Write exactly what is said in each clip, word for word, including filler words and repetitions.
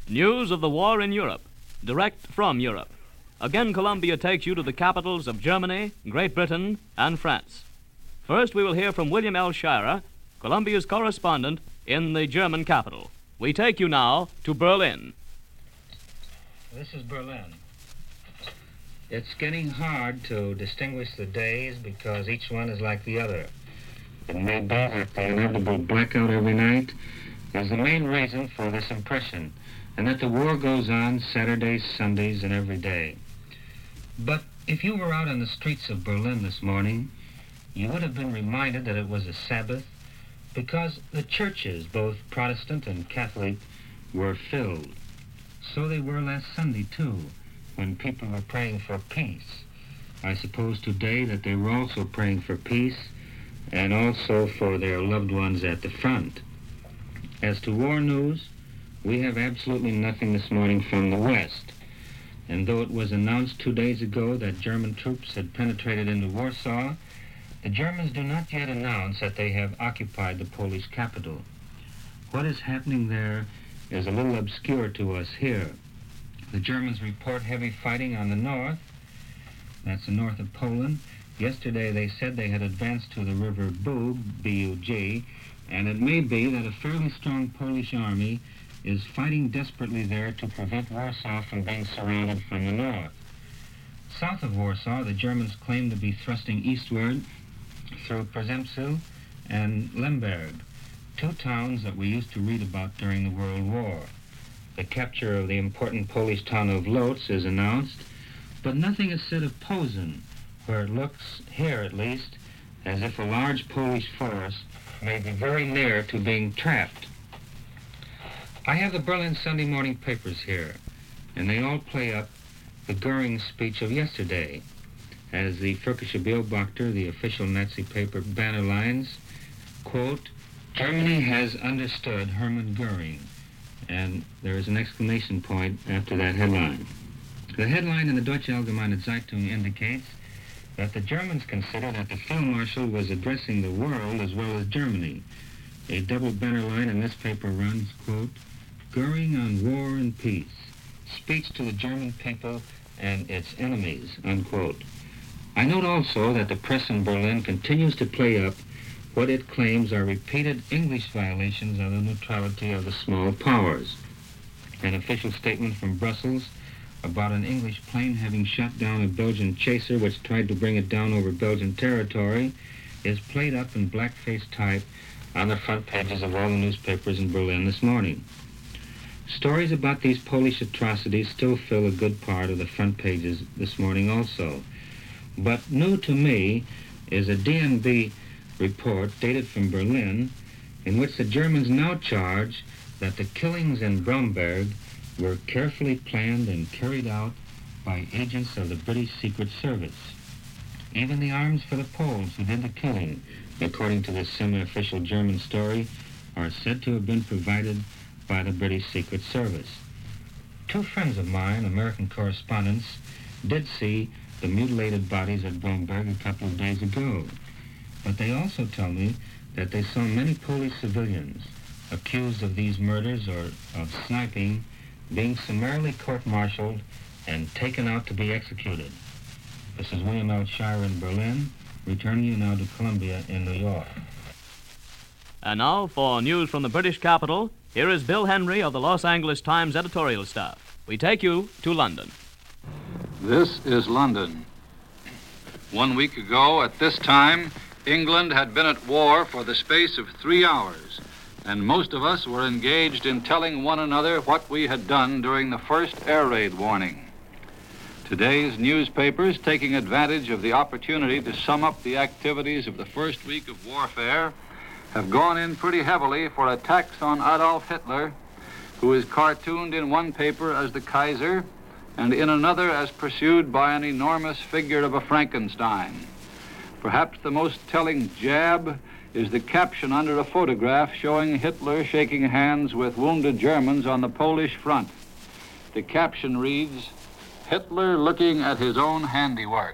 News of the war in Europe, direct from Europe. Again, Columbia takes you to the capitals of Germany, Great Britain, and France. First, we will hear from William L. Shirer, Columbia's correspondent in the German capital. We take you now to Berlin. This is Berlin. It's getting hard to distinguish the days because each one is like the other. It may be that the inevitable blackout every night is the main reason for this impression, and that the war goes on Saturdays, Sundays, and every day. But if you were out on the streets of Berlin this morning, you would have been reminded that it was a Sabbath because the churches, both Protestant and Catholic, were filled. So they were last Sunday, too, when people were praying for peace. I suppose today that they were also praying for peace and also for their loved ones at the front. As to war news, we have absolutely nothing this morning from the West. And though it was announced two days ago that German troops had penetrated into Warsaw, the Germans do not yet announce that they have occupied the Polish capital. What is happening there is a little obscure to us here. The Germans report heavy fighting on the north. That's the north of Poland. Yesterday they said they had advanced to the river Bug, B U G, and it may be that a fairly strong Polish army is fighting desperately there to prevent Warsaw from being surrounded from the north. South of Warsaw, the Germans claim to be thrusting eastward through Przemysl and Lemberg, two towns that we used to read about during the World War. The capture of the important Polish town of Lodz is announced, but nothing is said of Posen, where it looks, here at least, as if a large Polish force may be very near to being trapped. I have the Berlin Sunday morning papers here, and they all play up the Goering speech of yesterday. As the Völkische Beobachter, the official Nazi paper, banner lines, quote, "Germany has understood Hermann Goering," and there is an exclamation point after that headline. The headline in the Deutsche Allgemeine Zeitung indicates that the Germans consider that the Field Marshal was addressing the world as well as Germany. A double banner line in this paper runs, quote, "Goering on War and Peace, speech to the German people and its enemies," unquote. I note also that the press in Berlin continues to play up what it claims are repeated English violations of the neutrality of the small powers. An official statement from Brussels about an English plane having shot down a Belgian chaser which tried to bring it down over Belgian territory is played up in blackface type on the front pages of all the newspapers in Berlin this morning. Stories about these Polish atrocities still fill a good part of the front pages this morning also. But new to me is a D N B report dated from Berlin in which the Germans now charge that the killings in Bromberg were carefully planned and carried out by agents of the British Secret Service. Even the arms for the Poles who did the killing, according to this semi-official German story, are said to have been provided by the British Secret Service. Two friends of mine, American correspondents, did see the mutilated bodies at Bromberg a couple of days ago. But they also tell me that they saw many Polish civilians accused of these murders or of sniping being summarily court-martialed and taken out to be executed. This is William L. Shirer in Berlin, returning you now to Columbia in New York. And now for news from the British capital, here is Bill Henry of the Los Angeles Times editorial staff. We take you to London. This is London. One week ago at this time, England had been at war for the space of three hours, and most of us were engaged in telling one another what we had done during the first air raid warning. Today's newspapers, taking advantage of the opportunity to sum up the activities of the first week of warfare, have gone in pretty heavily for attacks on Adolf Hitler, who is cartooned in one paper as the Kaiser and in another as pursued by an enormous figure of a Frankenstein. Perhaps the most telling jab is the caption under a photograph showing Hitler shaking hands with wounded Germans on the Polish front. The caption reads, "Hitler looking at his own handiwork."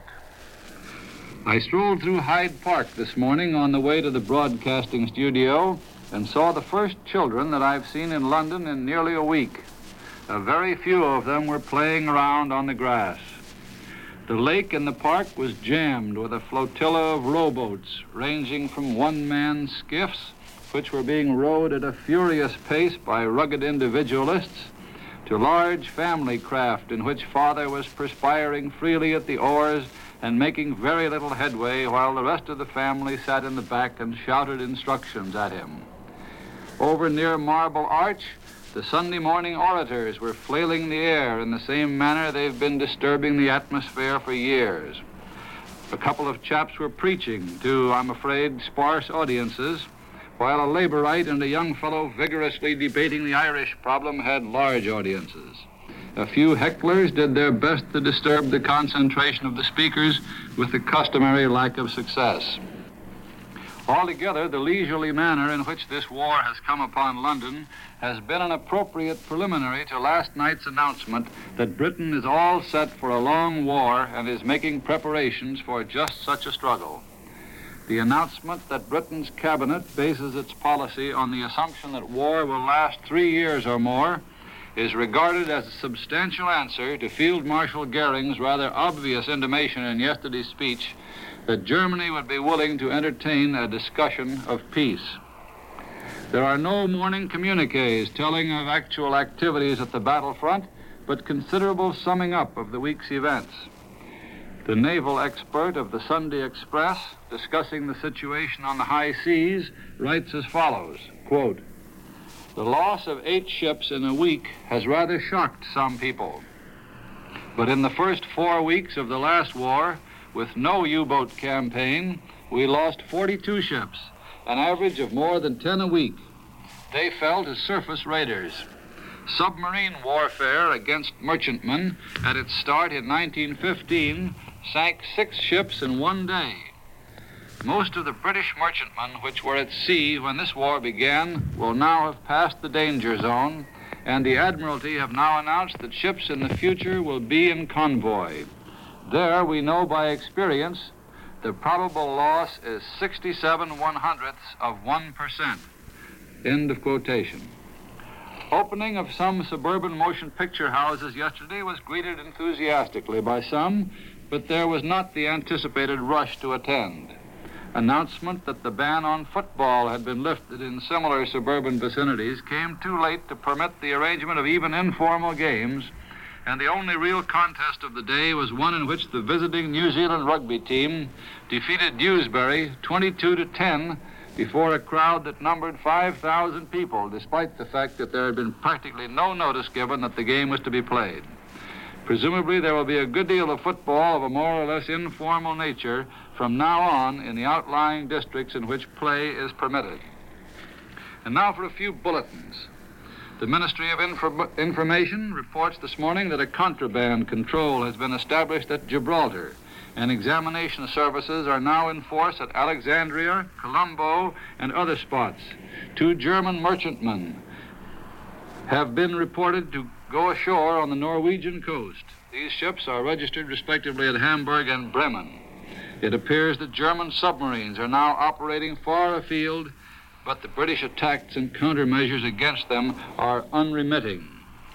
I strolled through Hyde Park this morning on the way to the broadcasting studio and saw the first children that I've seen in London in nearly a week. A very few of them were playing around on the grass. The lake in the park was jammed with a flotilla of rowboats ranging from one-man skiffs, which were being rowed at a furious pace by rugged individualists, to large family craft in which father was perspiring freely at the oars and making very little headway while the rest of the family sat in the back and shouted instructions at him. Over near Marble Arch, the Sunday morning orators were flailing the air in the same manner they've been disturbing the atmosphere for years. A couple of chaps were preaching to, I'm afraid, sparse audiences, while a Labourite and a young fellow vigorously debating the Irish problem had large audiences. A few hecklers did their best to disturb the concentration of the speakers with the customary lack of success. Altogether, the leisurely manner in which this war has come upon London has been an appropriate preliminary to last night's announcement that Britain is all set for a long war and is making preparations for just such a struggle. The announcement that Britain's cabinet bases its policy on the assumption that war will last three years or more is regarded as a substantial answer to Field Marshal Goering's rather obvious intimation in yesterday's speech that Germany would be willing to entertain a discussion of peace. There are no morning communiques telling of actual activities at the battlefront, but considerable summing up of the week's events. The naval expert of the Sunday Express, discussing the situation on the high seas, writes as follows, quote, "The loss of eight ships in a week has rather shocked some people. But in the first four weeks of the last war, with no U-boat campaign, we lost forty-two ships, an average of more than ten a week. They fell to surface raiders. Submarine warfare against merchantmen at its start in nineteen fifteen sank six ships in one day. Most of the British merchantmen which were at sea when this war began will now have passed the danger zone, and the Admiralty have now announced that ships in the future will be in convoy. There, we know by experience, the probable loss is sixty-seven one-hundredths of one percent. End of quotation. Opening of some suburban motion picture houses yesterday was greeted enthusiastically by some, but there was not the anticipated rush to attend. Announcement that the ban on football had been lifted in similar suburban vicinities came too late to permit the arrangement of even informal games, and the only real contest of the day was one in which the visiting New Zealand rugby team defeated Dewsbury twenty-two to ten before a crowd that numbered five thousand people, despite the fact that there had been practically no notice given that the game was to be played. Presumably, there will be a good deal of football of a more or less informal nature from now on in the outlying districts in which play is permitted. And now for a few bulletins. The Ministry of Infor- Information reports this morning that a contraband control has been established at Gibraltar, and examination services are now in force at Alexandria, Colombo, and other spots. Two German merchantmen have been reported to go ashore on the Norwegian coast. These ships are registered respectively at Hamburg and Bremen. It appears that German submarines are now operating far afield, but the British attacks and countermeasures against them are unremitting.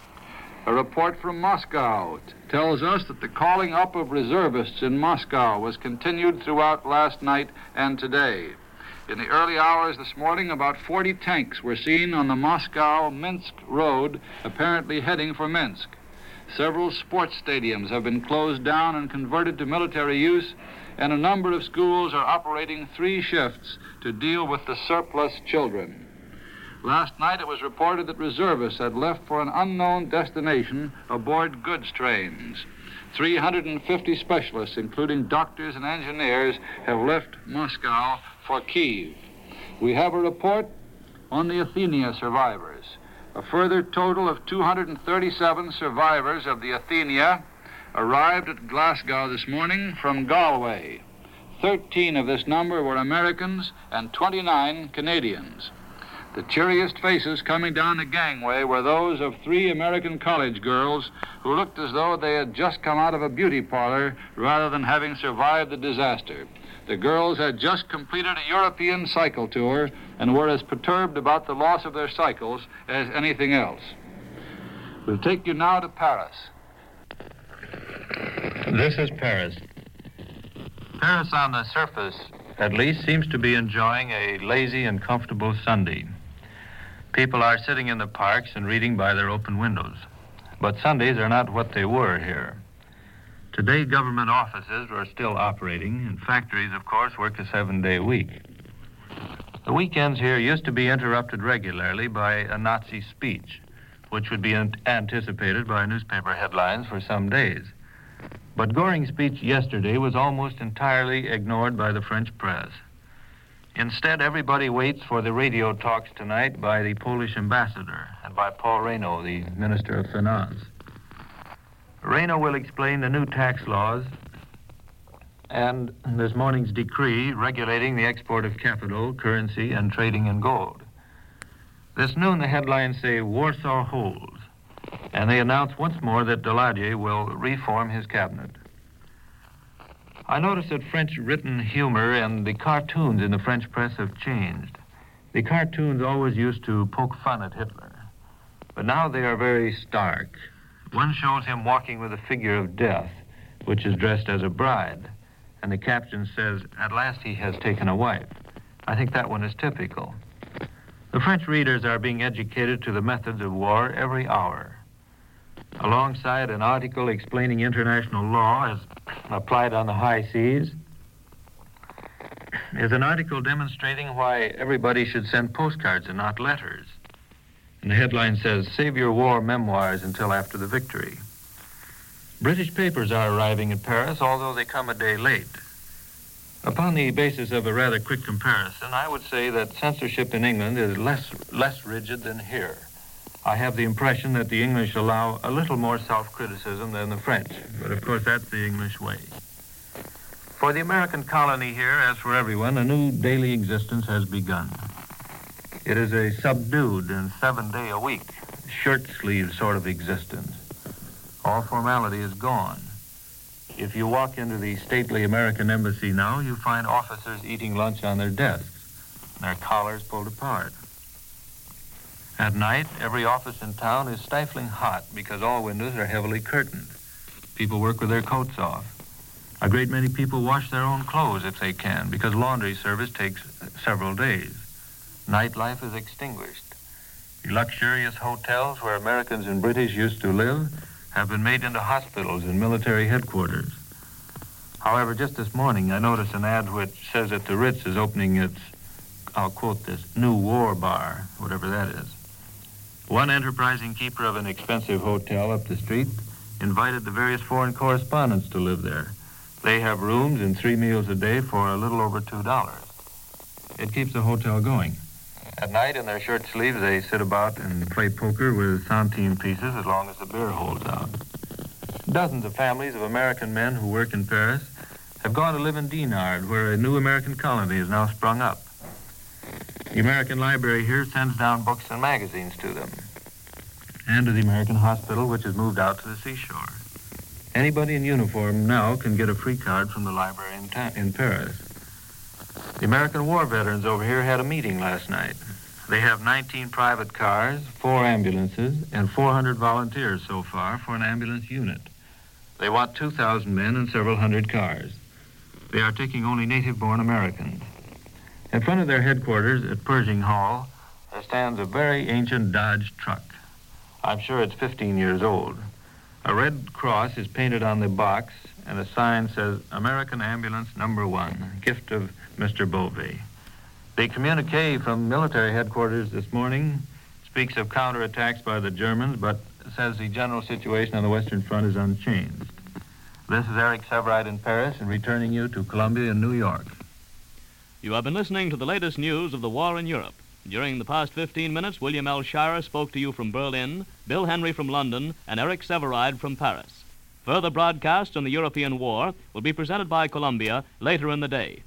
A report from Moscow t- tells us that the calling up of reservists in Moscow was continued throughout last night and today. In the early hours this morning, about forty tanks were seen on the Moscow-Minsk road, apparently heading for Minsk. Several sports stadiums have been closed down and converted to military use, and a number of schools are operating three shifts to deal with the surplus children. Last night it was reported that reservists had left for an unknown destination aboard goods trains. three hundred fifty specialists, including doctors and engineers, have left Moscow for Kyiv. We have a report on the Athenia survivors. A further total of two hundred thirty-seven survivors of the Athenia arrived at Glasgow this morning from Galway. Thirteen of this number were Americans and twenty-nine Canadians. The cheeriest faces coming down the gangway were those of three American college girls who looked as though they had just come out of a beauty parlor rather than having survived the disaster. The girls had just completed a European cycle tour and were as perturbed about the loss of their cycles as anything else. We'll take you now to Paris. This is Paris. Paris, on the surface, at least, seems to be enjoying a lazy and comfortable Sunday. People are sitting in the parks and reading by their open windows. But Sundays are not what they were here. Today, government offices are still operating, and factories, of course, work a seven-day week. The weekends here used to be interrupted regularly by a Nazi speech, which would be an- anticipated by newspaper headlines for some days. But Goring's speech yesterday was almost entirely ignored by the French press. Instead, everybody waits for the radio talks tonight by the Polish ambassador and by Paul Reynaud, the Minister of Finance. Reynaud will explain the new tax laws and this morning's decree regulating the export of capital, currency, and trading in gold. This noon, the headlines say Warsaw holds, and they announce once more that Daladier will reform his cabinet. I notice that French written humor and the cartoons in the French press have changed. The cartoons always used to poke fun at Hitler, but now they are very stark. One shows him walking with a figure of death, which is dressed as a bride, and the caption says, "At last he has taken a wife." I think that one is typical. The French readers are being educated to the methods of war every hour. Alongside an article explaining international law as applied on the high seas is an article demonstrating why everybody should send postcards and not letters. And the headline says, "Save your war memoirs until after the victory." British papers are arriving in Paris, although they come a day late. Upon the basis of a rather quick comparison, I would say that censorship in England is less, less rigid than here. I have the impression that the English allow a little more self-criticism than the French, but of course that's the English way. For the American colony here, as for everyone, a new daily existence has begun. It is a subdued and seven-day-a-week, shirt-sleeve sort of existence. All formality is gone. If you walk into the stately American embassy now, you find officers eating lunch on their desks, their collars pulled apart. At night, every office in town is stifling hot because all windows are heavily curtained. People work with their coats off. A great many people wash their own clothes if they can, because laundry service takes several days. Nightlife is extinguished. The luxurious hotels where Americans and British used to live have been made into hospitals and military headquarters. However, just this morning, I noticed an ad which says that the Ritz is opening its, I'll quote this, new war bar, whatever that is. One enterprising keeper of an expensive hotel up the street invited the various foreign correspondents to live there. They have rooms and three meals a day for a little over two dollars. It keeps the hotel going. At night, in their shirt sleeves, they sit about and play poker with centime pieces as long as the beer holds out. Dozens of families of American men who work in Paris have gone to live in Dinard, where a new American colony is now sprung up. The American library here sends down books and magazines to them, and to the American hospital, which has moved out to the seashore. Anybody in uniform now can get a free card from the library in, ta- in Paris. The American war veterans over here had a meeting last night. They have nineteen private cars, four ambulances, and four hundred volunteers so far for an ambulance unit. They want two thousand men and several hundred cars. They are taking only native-born Americans. In front of their headquarters at Pershing Hall, there stands a very ancient Dodge truck. I'm sure it's fifteen years old. A red cross is painted on the box, and a sign says, American Ambulance Number One, gift of Mister Beauvais. The communique from military headquarters this morning speaks of counterattacks by the Germans, but says the general situation on the Western Front is unchanged. This is Eric Severide in Paris and returning you to Columbia and New York. You have been listening to the latest news of the war in Europe. During the past fifteen minutes, William L. Shirer spoke to you from Berlin, Bill Henry from London, and Eric Severide from Paris. Further broadcasts on the European war will be presented by Columbia later in the day.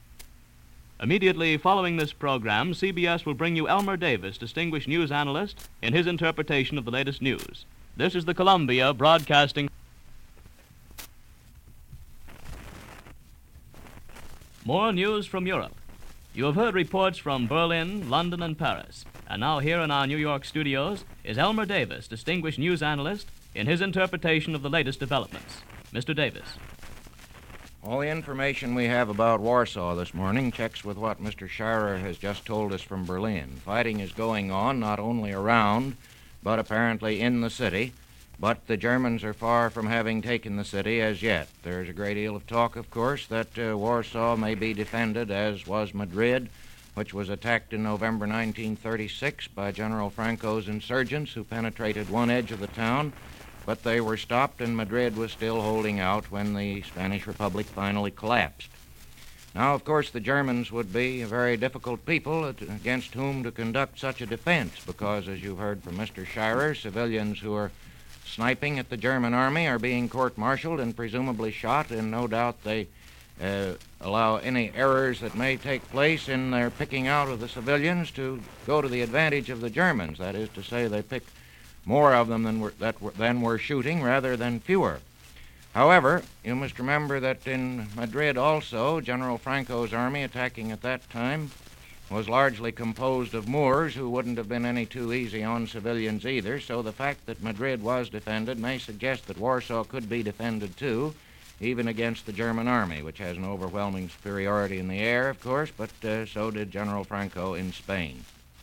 Immediately following this program, C B S will bring you Elmer Davis, distinguished news analyst, in his interpretation of the latest news. This is the Columbia Broadcasting. More news from Europe. You have heard reports from Berlin, London, and Paris. And now here in our New York studios is Elmer Davis, distinguished news analyst, in his interpretation of the latest developments. Mister Davis. All the information we have about Warsaw this morning checks with what Mister Scheirer has just told us from Berlin. Fighting is going on not only around, but apparently in the city, but the Germans are far from having taken the city as yet. There's a great deal of talk, of course, that uh, Warsaw may be defended, as was Madrid, which was attacked in November nineteen thirty-six by General Franco's insurgents who penetrated one edge of the town, but they were stopped and Madrid was still holding out when the Spanish Republic finally collapsed. Now, of course, the Germans would be a very difficult people against whom to conduct such a defense because, as you've heard from Mister Scheirer, civilians who are sniping at the German army are being court-martialed and presumably shot, and no doubt they uh, allow any errors that may take place in their picking out of the civilians to go to the advantage of the Germans. That is to say, they pick more of them than were, that were, than were shooting rather than fewer. However, you must remember that in Madrid also, General Franco's army attacking at that time was largely composed of Moors who wouldn't have been any too easy on civilians either, so the fact that Madrid was defended may suggest that Warsaw could be defended too, even against the German army, which has an overwhelming superiority in the air, of course, but uh, so did General Franco in Spain.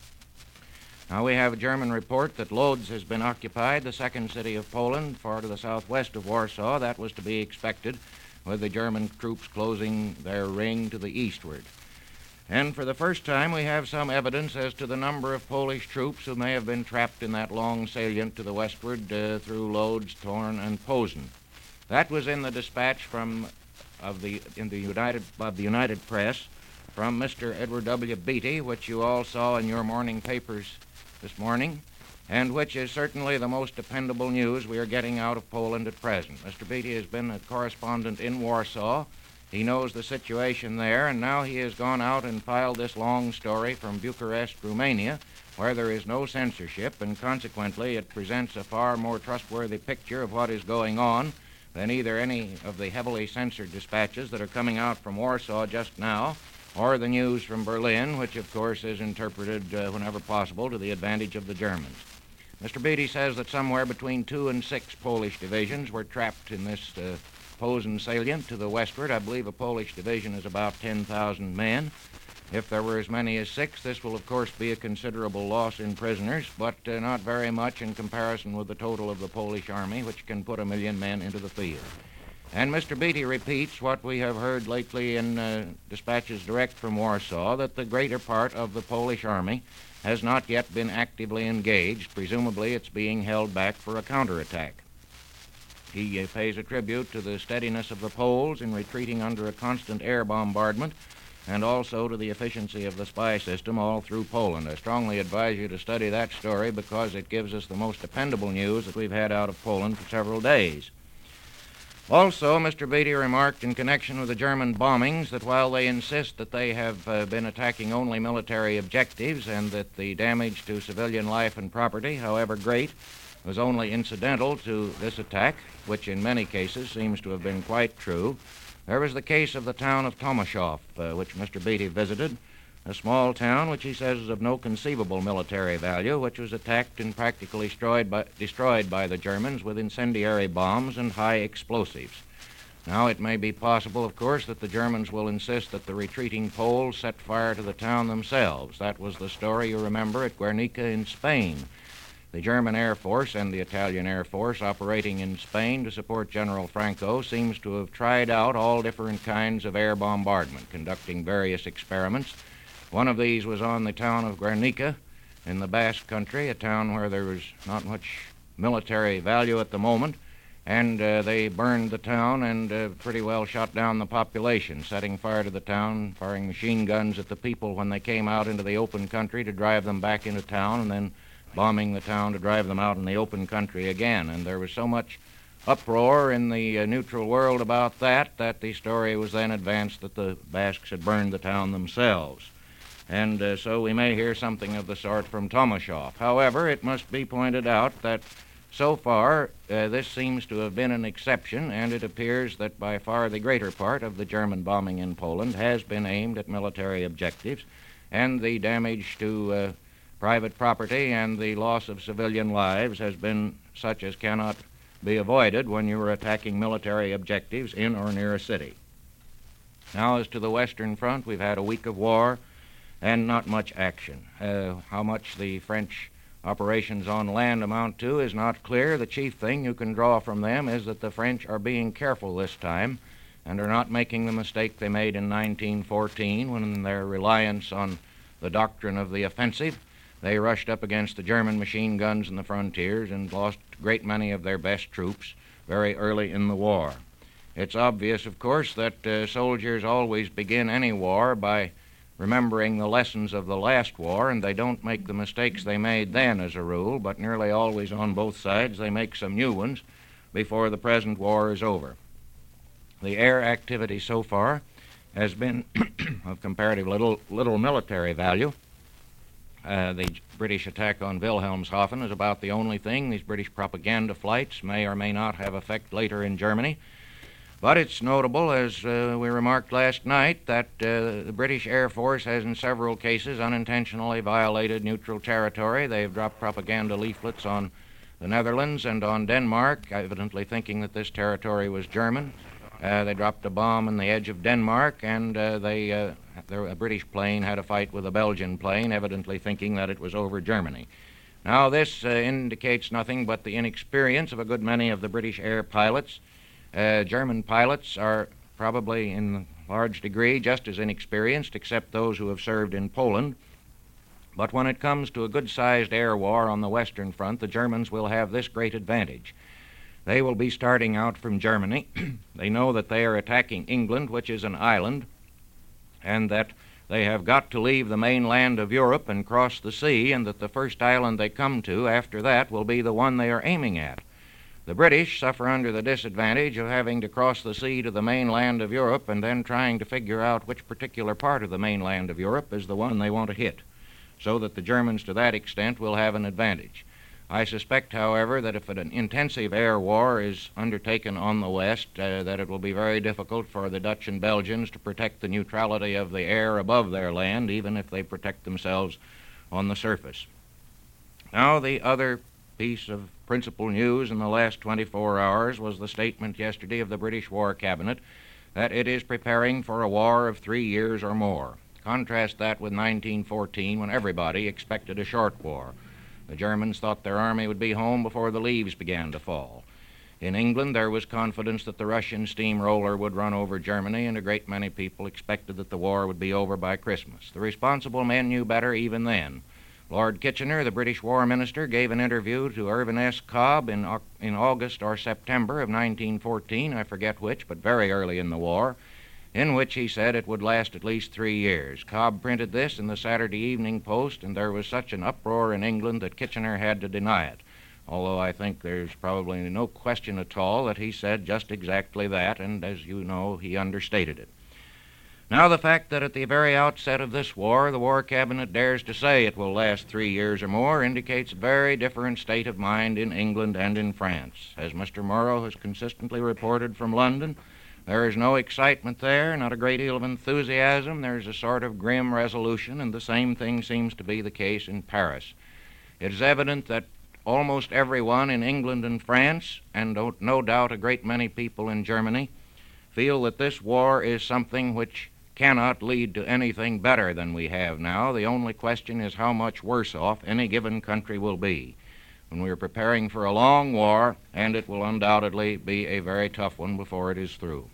Now we have a German report that Lodz has been occupied, the second city of Poland, far to the southwest of Warsaw. That was to be expected, with the German troops closing their ring to the eastward. And for the first time we have some evidence as to the number of Polish troops who may have been trapped in that long salient to the westward uh, through Lodz, Thorn, and Posen. That was in the dispatch from of the in the United of the United Press from Mister Edward W. Beatty, which you all saw in your morning papers this morning, and which is certainly the most dependable news we are getting out of Poland at present. Mister Beatty has been a correspondent in Warsaw. He knows the situation there, and now he has gone out and filed this long story from Bucharest, Romania, where there is no censorship, and consequently it presents a far more trustworthy picture of what is going on than either any of the heavily censored dispatches that are coming out from Warsaw just now, or the news from Berlin, which of course is interpreted uh, whenever possible to the advantage of the Germans. Mister Beatty says that somewhere between two and six Polish divisions were trapped in this uh, Posen salient to the westward. I believe a Polish division is about ten thousand men. If there were as many as six, this will of course be a considerable loss in prisoners, but uh, not very much in comparison with the total of the Polish army, which can put a million men into the field. And Mister Beatty repeats what we have heard lately in uh, dispatches direct from Warsaw, that the greater part of the Polish army has not yet been actively engaged. Presumably it's being held back for a counterattack. He uh, pays a tribute to the steadiness of the Poles in retreating under a constant air bombardment, and also to the efficiency of the spy system all through Poland. I strongly advise you to study that story because it gives us the most dependable news that we've had out of Poland for several days. Also, Mister Beatty remarked in connection with the German bombings that while they insist that they have uh, been attacking only military objectives and that the damage to civilian life and property, however great, was only incidental to this attack, which in many cases seems to have been quite true, there was the case of the town of Tomaszów, uh, which Mister Beatty visited, a small town which he says is of no conceivable military value, which was attacked and practically destroyed by, destroyed by the Germans with incendiary bombs and high explosives. Now, it may be possible, of course, that the Germans will insist that the retreating Poles set fire to the town themselves. That was the story, you remember, at Guernica in Spain. The German Air Force and the Italian Air Force operating in Spain to support General Franco seems to have tried out all different kinds of air bombardment, conducting various experiments. One of these was on the town of Guernica in the Basque Country, a town where there was not much military value at the moment, and uh, they burned the town and uh, pretty well shot down the population, setting fire to the town, firing machine guns at the people when they came out into the open country to drive them back into town, and then bombing the town to drive them out in the open country again. And there was so much uproar in the uh, neutral world about that that the story was then advanced that the Basques had burned the town themselves. And uh, so we may hear something of the sort from Tomaszów. However, it must be pointed out that so far uh, this seems to have been an exception, and it appears that by far the greater part of the German bombing in Poland has been aimed at military objectives, and the damage to uh, private property and the loss of civilian lives has been such as cannot be avoided when you are attacking military objectives in or near a city. Now, as to the Western Front, we've had a week of war and not much action. Uh, how much the French operations on land amount to is not clear. The chief thing you can draw from them is that the French are being careful this time and are not making the mistake they made in nineteen fourteen when, in their reliance on the doctrine of the offensive, they rushed up against the German machine guns in the frontiers and lost a great many of their best troops very early in the war. It's obvious, of course, that uh, soldiers always begin any war by remembering the lessons of the last war, and they don't make the mistakes they made then as a rule, but nearly always on both sides they make some new ones before the present war is over. The air activity so far has been of comparative little, little military value. Uh, the British attack on Wilhelmshaven is about the only thing. These British propaganda flights may or may not have effect later in Germany. But it's notable, as uh, we remarked last night, that uh, the British Air Force has in several cases unintentionally violated neutral territory. They've dropped propaganda leaflets on the Netherlands and on Denmark, evidently thinking that this territory was German. Uh, they dropped a bomb on the edge of Denmark, and uh, they, uh, there, a British plane had a fight with a Belgian plane, evidently thinking that it was over Germany. Now, this uh, indicates nothing but the inexperience of a good many of the British air pilots. Uh, German pilots are probably in large degree just as inexperienced, except those who have served in Poland. But when it comes to a good-sized air war on the Western Front, the Germans will have this great advantage. They will be starting out from Germany. They know that they are attacking England, which is an island, and that they have got to leave the mainland of Europe and cross the sea, and that the first island they come to after that will be the one they are aiming at. The British suffer under the disadvantage of having to cross the sea to the mainland of Europe and then trying to figure out which particular part of the mainland of Europe is the one they want to hit, so that the Germans to that extent will have an advantage. I suspect, however, that if an intensive air war is undertaken on the West, uh, that it will be very difficult for the Dutch and Belgians to protect the neutrality of the air above their land, even if they protect themselves on the surface. Now, the other piece of principal news in the last twenty-four hours was the statement yesterday of the British War Cabinet that it is preparing for a war of three years or more. Contrast that with nineteen fourteen, when everybody expected a short war. The Germans thought their army would be home before the leaves began to fall. In England, there was confidence that the Russian steamroller would run over Germany, and a great many people expected that the war would be over by Christmas. The responsible men knew better even then. Lord Kitchener, the British War Minister, gave an interview to Irvin S. Cobb in, in August or September of nineteen fourteen, I forget which, but very early in the war, in which he said it would last at least three years. Cobb printed this in the Saturday Evening Post, and there was such an uproar in England that Kitchener had to deny it, although I think there's probably no question at all that he said just exactly that, and as you know, he understated it. Now, the fact that at the very outset of this war, the War Cabinet dares to say it will last three years or more indicates a very different state of mind in England and in France. As Mister Morrow has consistently reported from London, there is no excitement there, not a great deal of enthusiasm. There's a sort of grim resolution, and the same thing seems to be the case in Paris. It is evident that almost everyone in England and France, and no doubt a great many people in Germany, feel that this war is something which cannot lead to anything better than we have now. The only question is how much worse off any given country will be. When we are preparing for a long war, and it will undoubtedly be a very tough one before it is through.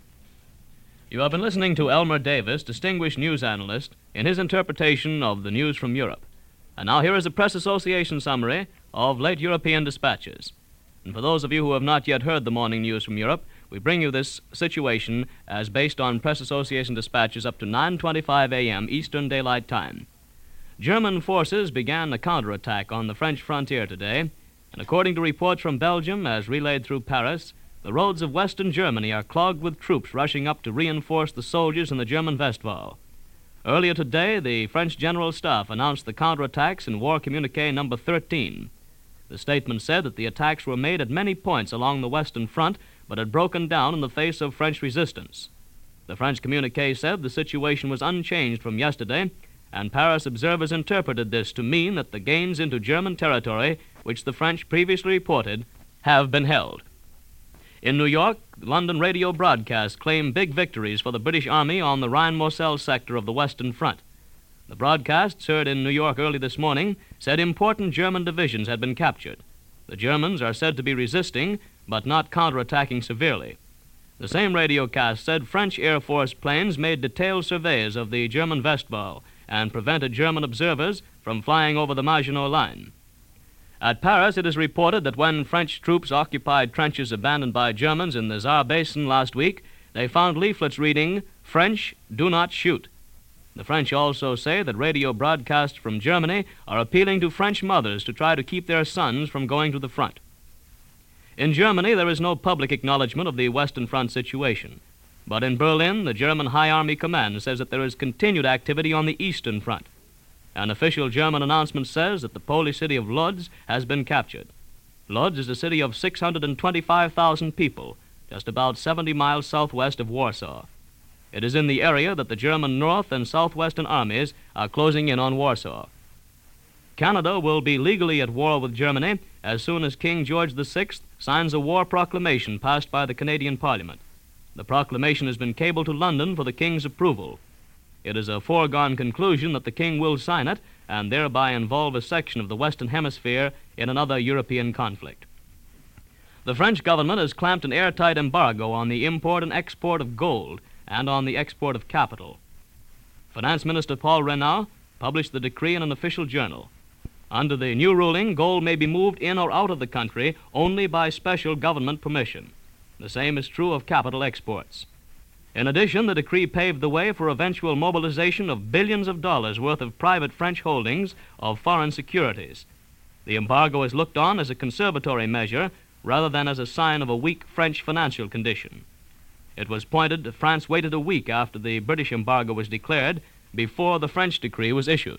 You have been listening to Elmer Davis, distinguished news analyst, in his interpretation of the news from Europe. And now here is a Press Association summary of late European dispatches. And for those of you who have not yet heard the morning news from Europe, we bring you this situation as based on Press Association dispatches up to nine twenty-five a.m. Eastern Daylight Time. German forces began a counterattack on the French frontier today, and according to reports from Belgium as relayed through Paris, the roads of western Germany are clogged with troops rushing up to reinforce the soldiers in the German Westwall. Earlier today, the French General Staff announced the counterattacks in War Communique number thirteen. The statement said that the attacks were made at many points along the Western Front, but had broken down in the face of French resistance. The French communique said the situation was unchanged from yesterday, and Paris observers interpreted this to mean that the gains into German territory, which the French previously reported, have been held. In New York, London radio broadcasts claim big victories for the British Army on the Rhine-Moselle sector of the Western Front. The broadcasts heard in New York early this morning said important German divisions had been captured. The Germans are said to be resisting, but not counterattacking severely. The same radiocast said French Air Force planes made detailed surveys of the German Westball and prevented German observers from flying over the Maginot Line. At Paris, it is reported that when French troops occupied trenches abandoned by Germans in the Saar Basin last week, they found leaflets reading, "French, do not shoot." The French also say that radio broadcasts from Germany are appealing to French mothers to try to keep their sons from going to the front. In Germany, there is no public acknowledgement of the Western Front situation. But in Berlin, the German High Army Command says that there is continued activity on the Eastern Front. An official German announcement says that the Polish city of Lodz has been captured. Lodz is a city of six hundred twenty-five thousand people, just about seventy miles southwest of Warsaw. It is in the area that the German North and Southwestern armies are closing in on Warsaw. Canada will be legally at war with Germany as soon as King George the Sixth signs a war proclamation passed by the Canadian Parliament. The proclamation has been cabled to London for the King's approval. It is a foregone conclusion that the King will sign it and thereby involve a section of the Western Hemisphere in another European conflict. The French government has clamped an airtight embargo on the import and export of gold and on the export of capital. Finance Minister Paul Reynaud published the decree in an official journal. Under the new ruling, gold may be moved in or out of the country only by special government permission. The same is true of capital exports. In addition, the decree paved the way for eventual mobilization of billions of dollars worth of private French holdings of foreign securities. The embargo is looked on as a conservatory measure rather than as a sign of a weak French financial condition. It was pointed that France waited a week after the British embargo was declared before the French decree was issued.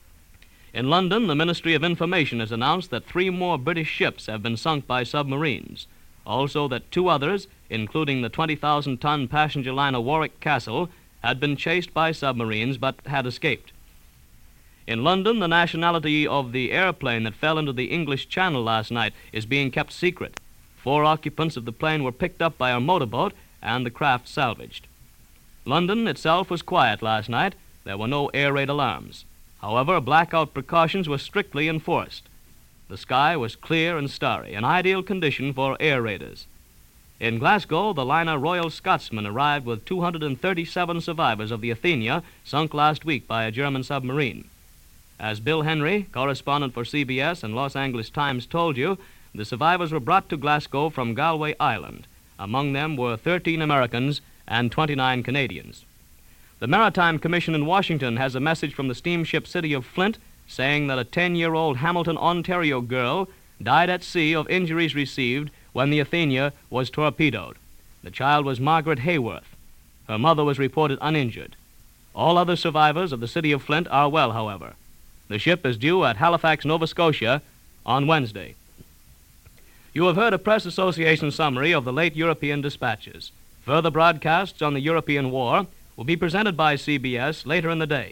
In London, the Ministry of Information has announced that three more British ships have been sunk by submarines. Also that two others, including the twenty thousand ton passenger liner Warwick Castle, had been chased by submarines but had escaped. In London, the nationality of the airplane that fell into the English Channel last night is being kept secret. Four occupants of the plane were picked up by a motorboat and the craft salvaged. London itself was quiet last night. There were no air raid alarms. However, blackout precautions were strictly enforced. The sky was clear and starry, an ideal condition for air raiders. In Glasgow, the liner Royal Scotsman arrived with two hundred thirty-seven survivors of the Athenia, sunk last week by a German submarine. As Bill Henry, correspondent for C B S and Los Angeles Times, told you, the survivors were brought to Glasgow from Galway Island. Among them were thirteen Americans and twenty-nine Canadians. The Maritime Commission in Washington has a message from the steamship City of Flint saying that a ten-year-old Hamilton, Ontario girl died at sea of injuries received when the Athenia was torpedoed. The child was Margaret Hayworth. Her mother was reported uninjured. All other survivors of the City of Flint are well, however. The ship is due at Halifax, Nova Scotia on Wednesday. You have heard a Press Association summary of the late European dispatches. Further broadcasts on the European War will be presented by C B S later in the day.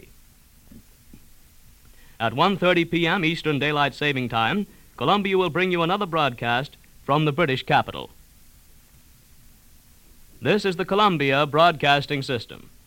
At one thirty p.m. Eastern Daylight Saving Time, Columbia will bring you another broadcast from the British capital. This is the Columbia Broadcasting System.